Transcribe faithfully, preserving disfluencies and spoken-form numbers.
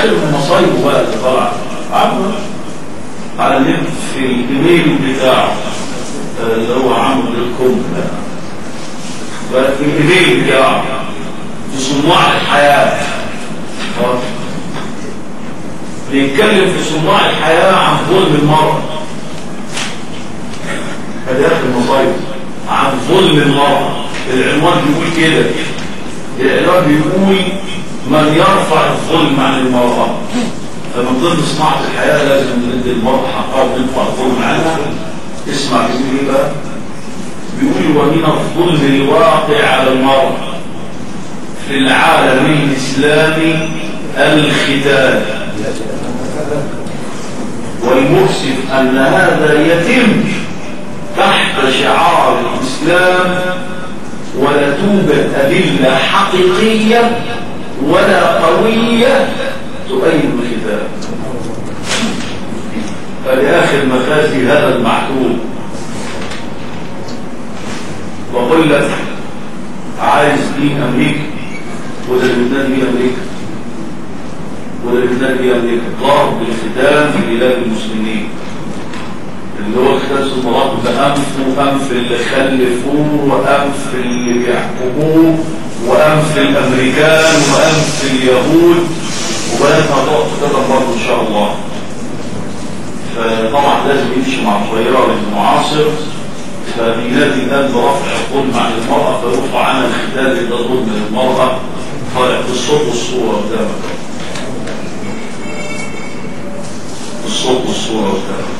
اخر من مصايبه بقى اللي طلع عمرو على النت في الايميل بتاعه اللي هو عمرو الكم ده في الايميل بتاعه في صناع الحياه بيتكلم في صناع الحياه عن ظلم المرأة. هذا اخر مصايب عن ظلم المرأة. العنوان بيقول كده، العنوان بيقول من يرفع الظلم عن المرأة. فمن ضمن صناعة الحياة لازم ندي المرأة حقها ونرفع الظلم عنها. اسمع بيقول ايه بقى؟ بيقول ومن الظلم الواقع على المرأة في العالم الإسلامي الختان، والمؤسف أن هذا يتم تحت شعار الإسلام ولا توجد أدلة حقيقية ولا قوية تؤيد الختان. فلآخر مخازي هذا المحكوم وأقول لك عايز دين أمريكا وده لبنان دين أمريكا وده لبنان دين أمريكا ضرب الختان في بلاد المسلمين اللي هو الختان الصمرات بأنف وأنف اللي خلفوه وأنف اللي بيحكموه وأنف الأمريكان وأنف اليهود وبينها ضغط كده برضه إن شاء الله. فطبعا لازم يمشي مع التيار المعاصر. فبينادي الآن برفع الظلم عن المرأة فيرفع عنها الختان إلى ظلم المرأة. طالع بالصوت والصورة قدامك، بالصوت والصورة قدامك.